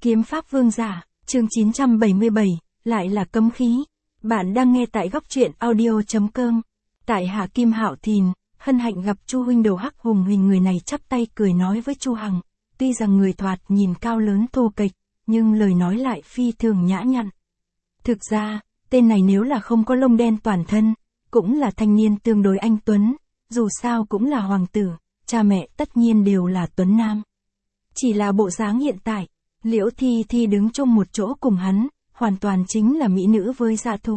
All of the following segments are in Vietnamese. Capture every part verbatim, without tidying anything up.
Kiếm pháp vương giả, chương chín trăm bảy mươi bảy, lại là cấm khí. Bạn đang nghe tại góc truyện audio.com. Tại Hạ Kim Hạo Thìn, hân hạnh gặp Chu huynh đầu hắc hùng hình, người này chắp tay cười nói với Chu Hằng. Tuy rằng người thoạt nhìn cao lớn thô kệch, nhưng lời nói lại phi thường nhã nhặn. Thực ra, tên này nếu là không có lông đen toàn thân, cũng là thanh niên tương đối anh tuấn, dù sao cũng là hoàng tử, cha mẹ tất nhiên đều là tuấn nam. Chỉ là bộ dáng hiện tại, Liễu Thi Thi đứng chung một chỗ cùng hắn, hoàn toàn chính là mỹ nữ với dã thú.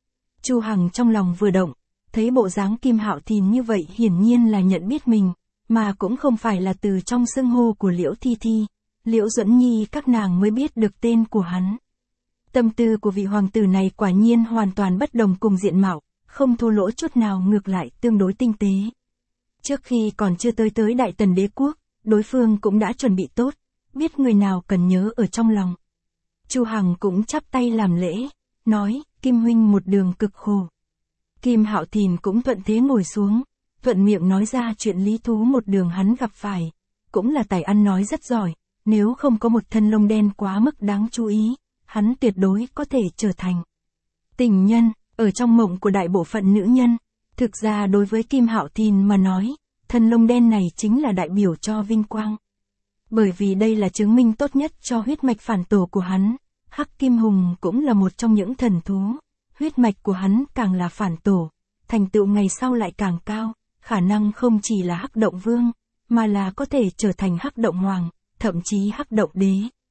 Chu Hằng trong lòng vừa động, thấy bộ dáng Kim Hạo Thìn như vậy hiển nhiên là nhận biết mình, mà cũng không phải là từ trong xưng hô của Liễu Thi Thi, Liễu Duẫn Nhi các nàng mới biết được tên của hắn. Tâm tư của vị hoàng tử này quả nhiên hoàn toàn bất đồng cùng diện mạo, không thô lỗ chút nào, ngược lại tương đối tinh tế. Trước khi còn chưa tới tới Đại Tần đế quốc, đối phương cũng đã chuẩn bị tốt, biết người nào cần nhớ ở trong lòng. Chu Hằng cũng chắp tay làm lễ, nói, Kim huynh một đường cực khổ. Kim Hạo Thìn cũng thuận thế ngồi xuống, thuận miệng nói ra chuyện lý thú một đường hắn gặp phải, cũng là tài ăn nói rất giỏi, nếu không có một thân lông đen quá mức đáng chú ý, hắn tuyệt đối có thể trở thành tình nhân, ở trong mộng của đại bộ phận nữ nhân. Thực ra đối với Kim Hạo Thìn mà nói, thân lông đen này chính là đại biểu cho vinh quang. Bởi vì đây là chứng minh tốt nhất cho huyết mạch phản tổ của hắn, Hắc Kim Hùng cũng là một trong những thần thú, huyết mạch của hắn càng là phản tổ, thành tựu ngày sau lại càng cao, khả năng không chỉ là Hắc Động Vương, mà là có thể trở thành Hắc Động Hoàng, thậm chí Hắc Động Đế.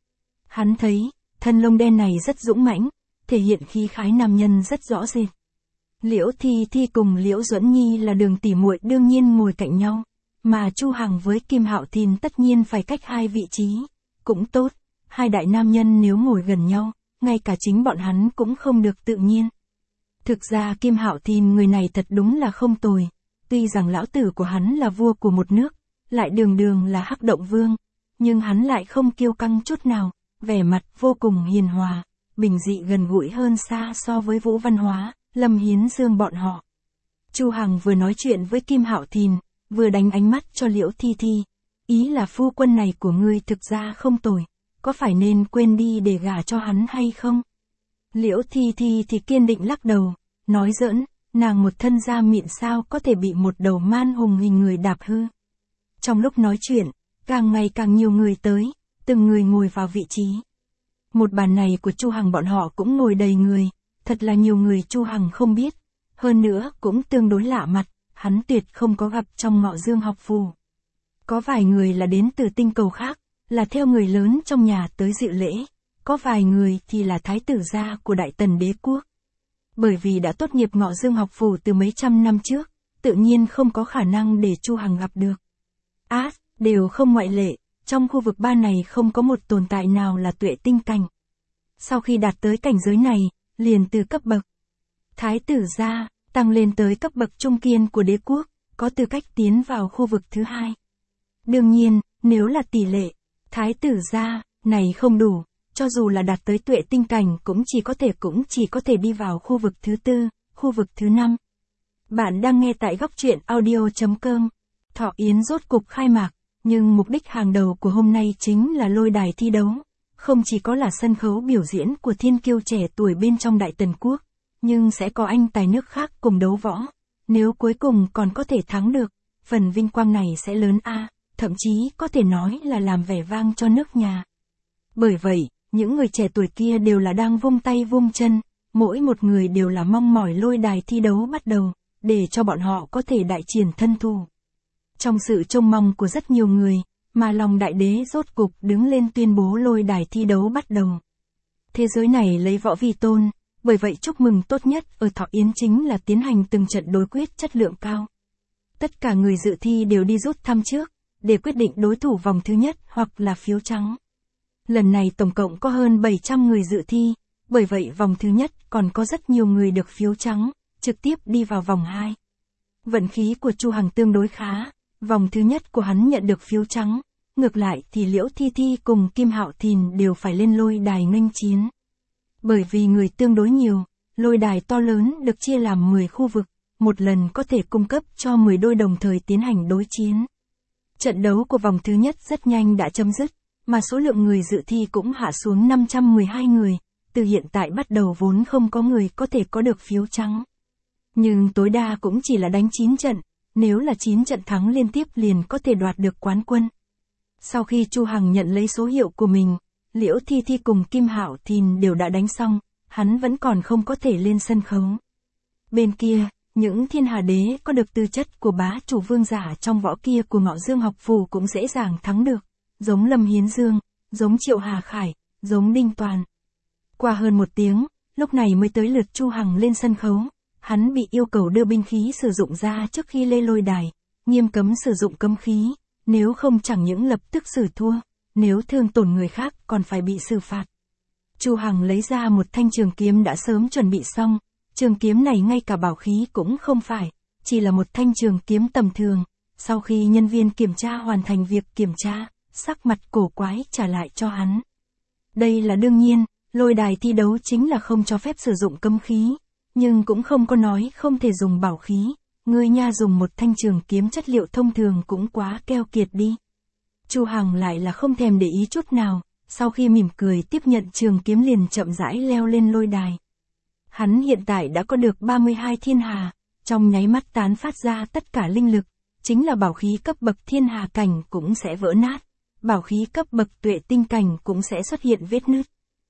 Hắn thấy, thân lông đen này rất dũng mãnh, thể hiện khí khái nam nhân rất rõ rệt. Liễu Thi Thi cùng Liễu Duẫn Nhi là đường tỉ muội đương nhiên ngồi cạnh nhau, mà Chu Hằng với Kim Hạo Thìn tất nhiên phải cách hai vị trí, cũng tốt, hai đại nam nhân nếu ngồi gần nhau, ngay cả chính bọn hắn cũng không được tự nhiên. Thực ra Kim Hạo Thìn người này thật đúng là không tồi, tuy rằng lão tử của hắn là vua của một nước, lại đường đường là Hắc Động Vương, nhưng hắn lại không kiêu căng chút nào, vẻ mặt vô cùng hiền hòa, bình dị gần gũi hơn xa so với Vũ Văn Hóa, Lâm Hiến Dương bọn họ. Chu Hằng vừa nói chuyện với Kim Hạo Thìn, vừa đánh ánh mắt cho Liễu Thi Thi, ý là phu quân này của ngươi thực ra không tồi, có phải nên quên đi để gả cho hắn hay không? Liễu Thi Thi thì kiên định lắc đầu, nói giỡn, nàng một thân da mịn sao có thể bị một đầu man hùng hình người đạp hư. Trong lúc nói chuyện, càng ngày càng nhiều người tới, từng người ngồi vào vị trí. Một bàn này của Chu Hằng bọn họ cũng ngồi đầy người, thật là nhiều người Chu Hằng không biết, hơn nữa cũng tương đối lạ mặt, hắn tuyệt không có gặp trong Ngọ Dương học phù. Có vài người là đến từ tinh cầu khác, là theo người lớn trong nhà tới dự lễ, có vài người thì là thái tử gia của Đại Tần đế quốc. Bởi vì đã tốt nghiệp Ngọ Dương học phù từ mấy trăm năm trước, tự nhiên không có khả năng để Chu Hằng gặp được. Á, đều không ngoại lệ, trong khu vực ba này không có một tồn tại nào là tuệ tinh cảnh. Sau khi đạt tới cảnh giới này, liền từ cấp bậc thái tử gia tăng lên tới cấp bậc trung kiên của đế quốc, có tư cách tiến vào khu vực thứ hai. Đương nhiên, nếu là tỷ lệ thái tử gia này không đủ, cho dù là đạt tới tuệ tinh cảnh cũng chỉ có thể cũng chỉ có thể đi vào khu vực thứ tư, khu vực thứ năm. Bạn đang nghe tại góc truyện audio.com. Thọ Yến rốt cục khai mạc, nhưng mục đích hàng đầu của hôm nay chính là lôi đài thi đấu. Không chỉ có là sân khấu biểu diễn của thiên kiêu trẻ tuổi bên trong Đại Tần quốc, nhưng sẽ có anh tài nước khác cùng đấu võ. Nếu cuối cùng còn có thể thắng được, phần vinh quang này sẽ lớn a, thậm chí có thể nói là làm vẻ vang cho nước nhà. Bởi vậy, những người trẻ tuổi kia đều là đang vung tay vung chân, mỗi một người đều là mong mỏi lôi đài thi đấu bắt đầu, để cho bọn họ có thể đại triển thân thủ. Trong sự trông mong của rất nhiều người, mà lòng đại đế rốt cục đứng lên tuyên bố lôi đài thi đấu bắt đầu. Thế giới này lấy võ vi tôn, bởi vậy chúc mừng tốt nhất ở Thọ Yến chính là tiến hành từng trận đối quyết chất lượng cao. Tất cả người dự thi đều đi rút thăm trước, để quyết định đối thủ vòng thứ nhất hoặc là phiếu trắng. Lần này tổng cộng có hơn bảy trăm người dự thi, bởi vậy vòng thứ nhất còn có rất nhiều người được phiếu trắng, trực tiếp đi vào vòng hai. Vận khí của Chu Hằng tương đối khá, vòng thứ nhất của hắn nhận được phiếu trắng, ngược lại thì Liễu Thi Thi cùng Kim Hạo Thìn đều phải lên lôi đài nghênh chiến. Bởi vì người tương đối nhiều, lôi đài to lớn được chia làm mười khu vực, một lần có thể cung cấp cho mười đôi đồng thời tiến hành đối chiến. Trận đấu của vòng thứ nhất rất nhanh đã chấm dứt, mà số lượng người dự thi cũng hạ xuống năm trăm mười hai người, từ hiện tại bắt đầu vốn không có người có thể có được phiếu trắng. Nhưng tối đa cũng chỉ là đánh chín trận, nếu là chín trận thắng liên tiếp liền có thể đoạt được quán quân. Sau khi Chu Hằng nhận lấy số hiệu của mình, Liễu Thi Thi cùng Kim Hạo Thìn đều đã đánh xong, hắn vẫn còn không có thể lên sân khấu. Bên kia, những thiên hà đế có được tư chất của bá chủ vương giả trong võ kia của Ngọ Dương học phủ cũng dễ dàng thắng được, giống Lâm Hiến Dương, giống Triệu Hà Khải, giống Đinh Toàn. Qua hơn một tiếng, lúc này mới tới lượt Chu Hằng lên sân khấu, hắn bị yêu cầu đưa binh khí sử dụng ra trước khi lên lôi đài, nghiêm cấm sử dụng cấm khí, nếu không chẳng những lập tức xử thua, nếu thương tổn người khác còn phải bị xử phạt. Chu Hằng lấy ra một thanh trường kiếm đã sớm chuẩn bị xong, trường kiếm này ngay cả bảo khí cũng không phải, chỉ là một thanh trường kiếm tầm thường. Sau khi nhân viên kiểm tra hoàn thành việc kiểm tra, sắc mặt cổ quái trả lại cho hắn. Đây là đương nhiên, lôi đài thi đấu chính là không cho phép sử dụng cấm khí, nhưng cũng không có nói không thể dùng bảo khí, ngươi nha dùng một thanh trường kiếm chất liệu thông thường cũng quá keo kiệt đi. Chu Hằng lại là không thèm để ý chút nào, sau khi mỉm cười tiếp nhận trường kiếm liền chậm rãi leo lên lôi đài. Hắn hiện tại đã có được ba mươi hai thiên hà, trong nháy mắt tán phát ra tất cả linh lực, chính là bảo khí cấp bậc thiên hà cảnh cũng sẽ vỡ nát, bảo khí cấp bậc tuệ tinh cảnh cũng sẽ xuất hiện vết nứt.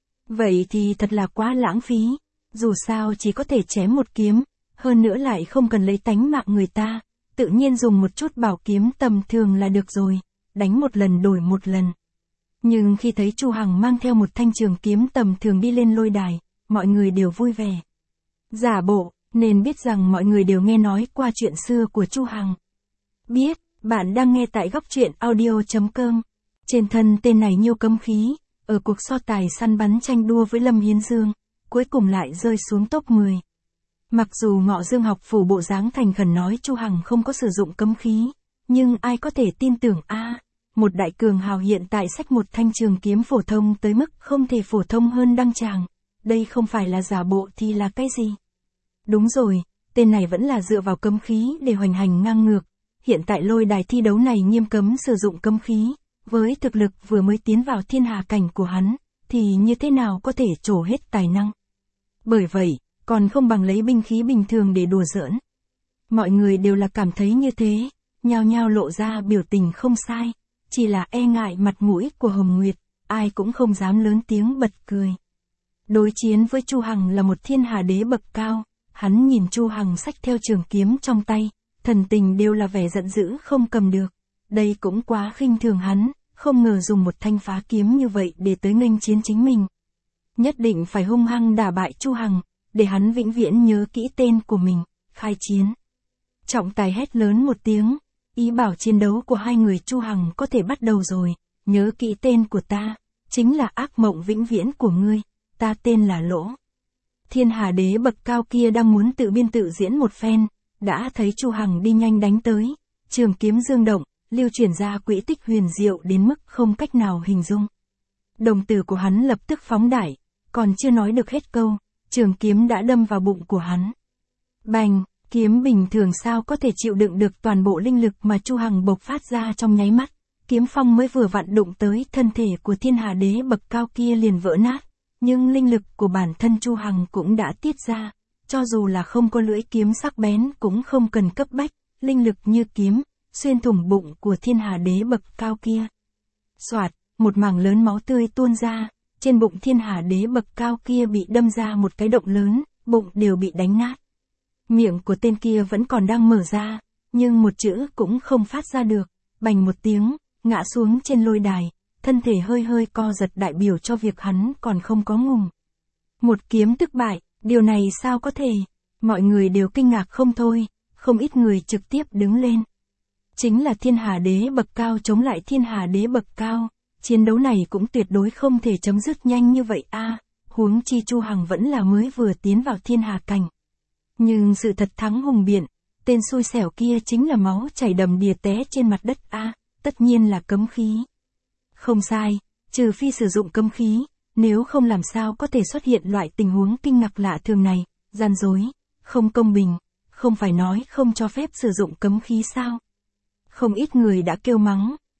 Vậy thì thật là quá lãng phí, dù sao chỉ có thể chém một kiếm, hơn nữa lại không cần lấy tánh mạng người ta, tự nhiên dùng một chút bảo kiếm tầm thường là được rồi, đánh một lần đổi một lần. Nhưng khi thấy Chu Hằng mang theo một thanh trường kiếm tầm thường đi lên lôi đài, mọi người đều vui vẻ. Giả bộ, nên biết rằng mọi người đều nghe nói qua chuyện xưa của Chu Hằng. Biết, bạn đang nghe tại góc truyện audio chấm com. Trên thân tên này nhiêu cấm khí, ở cuộc so tài săn bắn tranh đua với Lâm Hiến Dương, cuối cùng lại rơi xuống top mười. Mặc dù Ngọ Dương học phủ bộ dáng thành khẩn nói Chu Hằng không có sử dụng cấm khí, nhưng ai có thể tin tưởng a? À, một đại cường hào hiện tại xách một thanh trường kiếm phổ thông tới mức không thể phổ thông hơn đăng tràng, đây không phải là giả bộ thì là cái gì? Đúng rồi, tên này vẫn là dựa vào cấm khí để hoành hành ngang ngược, hiện tại lôi đài thi đấu này nghiêm cấm sử dụng cấm khí, với thực lực vừa mới tiến vào thiên hà cảnh của hắn, thì như thế nào có thể trổ hết tài năng? Bởi vậy, còn không bằng lấy binh khí bình thường để đùa giỡn. Mọi người đều là cảm thấy như thế, nhao nhao lộ ra biểu tình không sai, chỉ là e ngại mặt mũi của Hồng Nguyệt, ai cũng không dám lớn tiếng bật cười. Đối chiến với Chu Hằng là một thiên hà đế bậc cao, hắn nhìn Chu Hằng xách theo trường kiếm trong tay, thần tình đều là vẻ giận dữ không cầm được. Đây cũng quá khinh thường hắn, không ngờ dùng một thanh phá kiếm như vậy để tới nghênh chiến chính mình. Nhất định phải hung hăng đả bại Chu Hằng, để hắn vĩnh viễn nhớ kỹ tên của mình, khai chiến. Trọng tài hét lớn một tiếng, ý bảo chiến đấu của hai người Chu Hằng có thể bắt đầu rồi, nhớ kỹ tên của ta, chính là ác mộng vĩnh viễn của ngươi, ta tên là Lỗ. Thiên hà đế bậc cao kia đang muốn tự biên tự diễn một phen, đã thấy Chu Hằng đi nhanh đánh tới, trường kiếm dương động, lưu chuyển ra quỹ tích huyền diệu đến mức không cách nào hình dung. Đồng tử của hắn lập tức phóng đại, còn chưa nói được hết câu, trường kiếm đã đâm vào bụng của hắn. Bành, kiếm bình thường sao có thể chịu đựng được toàn bộ linh lực mà Chu Hằng bộc phát ra trong nháy mắt, kiếm phong mới vừa vặn đụng tới thân thể của thiên hà đế bậc cao kia liền vỡ nát, nhưng linh lực của bản thân Chu Hằng cũng đã tiết ra, cho dù là không có lưỡi kiếm sắc bén cũng không cần cấp bách, linh lực như kiếm, xuyên thủng bụng của thiên hà đế bậc cao kia. Soạt, một mảng lớn máu tươi tuôn ra, trên bụng thiên hà đế bậc cao kia bị đâm ra một cái động lớn, bụng đều bị đánh nát. Miệng của tên kia vẫn còn đang mở ra, nhưng một chữ cũng không phát ra được, bành một tiếng, ngã xuống trên lôi đài, thân thể hơi hơi co giật đại biểu cho việc hắn còn không có ngùng. Một kiếm tức bại, điều này sao có thể? Mọi người đều kinh ngạc không thôi, không ít người trực tiếp đứng lên. Chính là thiên hà đế bậc cao chống lại thiên hà đế bậc cao, chiến đấu này cũng tuyệt đối không thể chấm dứt nhanh như vậy a. À, huống chi Chu Hằng vẫn là mới vừa tiến vào thiên hà cảnh. Nhưng sự thật thắng hùng biện, tên xui xẻo kia chính là máu chảy đầm đìa té trên mặt đất a, à, tất nhiên là cấm khí. Không sai, trừ phi sử dụng cấm khí, nếu không làm sao có thể xuất hiện loại tình huống kinh ngạc lạ thường này, gian dối, không công bình, không phải nói không cho phép sử dụng cấm khí sao? Không ít người đã kêu mắng,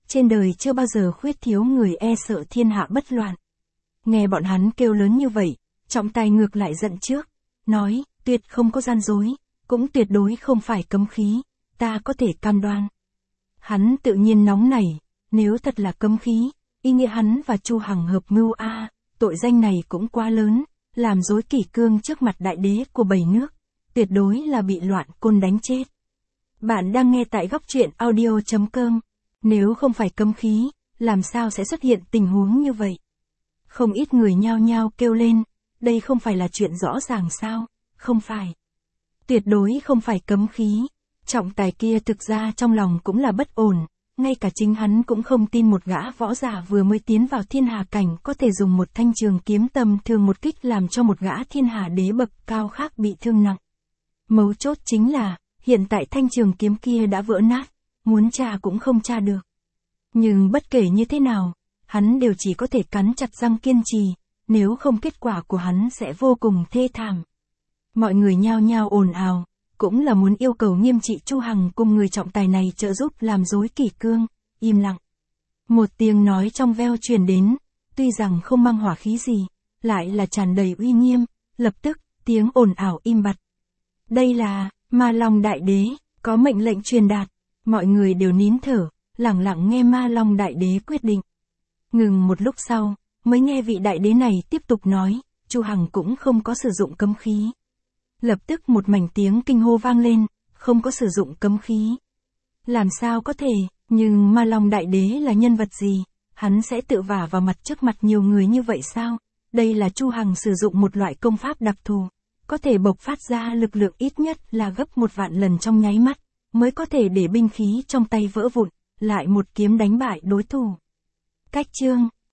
trên đời chưa bao giờ khuyết thiếu người e sợ thiên hạ bất loạn. Nghe bọn hắn kêu lớn như vậy, Trọng Tài ngược lại giận trước, nói, tuyệt không có gian dối, cũng tuyệt đối không phải cấm khí, ta có thể cam đoan. Hắn tự nhiên nóng nảy, nếu thật là cấm khí, ý nghĩa hắn và Chu Hằng hợp mưu a, tội danh này cũng quá lớn, làm rối kỷ cương trước mặt đại đế của bảy nước, tuyệt đối là bị loạn côn đánh chết. Bạn đang nghe tại góc truyện audio chấm com. Nếu không phải cấm khí, làm sao sẽ xuất hiện tình huống như vậy? Không ít người nhao nhao kêu lên, đây không phải là chuyện rõ ràng sao? Không phải. Tuyệt đối không phải cấm khí. Trọng Tài kia thực ra trong lòng cũng là bất ổn, ngay cả chính hắn cũng không tin một gã võ giả vừa mới tiến vào thiên hà cảnh có thể dùng một thanh trường kiếm tầm thường một kích làm cho một gã thiên hà đế bậc cao khác bị thương nặng. Mấu chốt chính là, hiện tại thanh trường kiếm kia đã vỡ nát, muốn tra cũng không tra được. Nhưng bất kể như thế nào, hắn đều chỉ có thể cắn chặt răng kiên trì, nếu không kết quả của hắn sẽ vô cùng thê thảm. Mọi người nhao nhao ồn ào, cũng là muốn yêu cầu nghiêm trị Chu Hằng cùng người trọng tài này trợ giúp làm rối kỷ cương, im lặng. Một tiếng nói trong veo truyền đến, tuy rằng không mang hỏa khí gì, lại là tràn đầy uy nghiêm, lập tức, tiếng ồn ào im bặt. Đây là, Ma Long Đại Đế, có mệnh lệnh truyền đạt, mọi người đều nín thở, lặng lặng nghe Ma Long Đại Đế quyết định. Ngừng một lúc sau, mới nghe vị đại đế này tiếp tục nói, Chu Hằng cũng không có sử dụng cấm khí. Lập tức một mảnh tiếng kinh hô vang lên, không có sử dụng cấm khí. Làm sao có thể, nhưng Ma Long Đại Đế là nhân vật gì, hắn sẽ tự vả vào mặt trước mặt nhiều người như vậy sao? Đây là Chu Hằng sử dụng một loại công pháp đặc thù, có thể bộc phát ra lực lượng ít nhất là gấp một vạn lần trong nháy mắt, mới có thể để binh khí trong tay vỡ vụn, lại một kiếm đánh bại đối thủ. Cách chương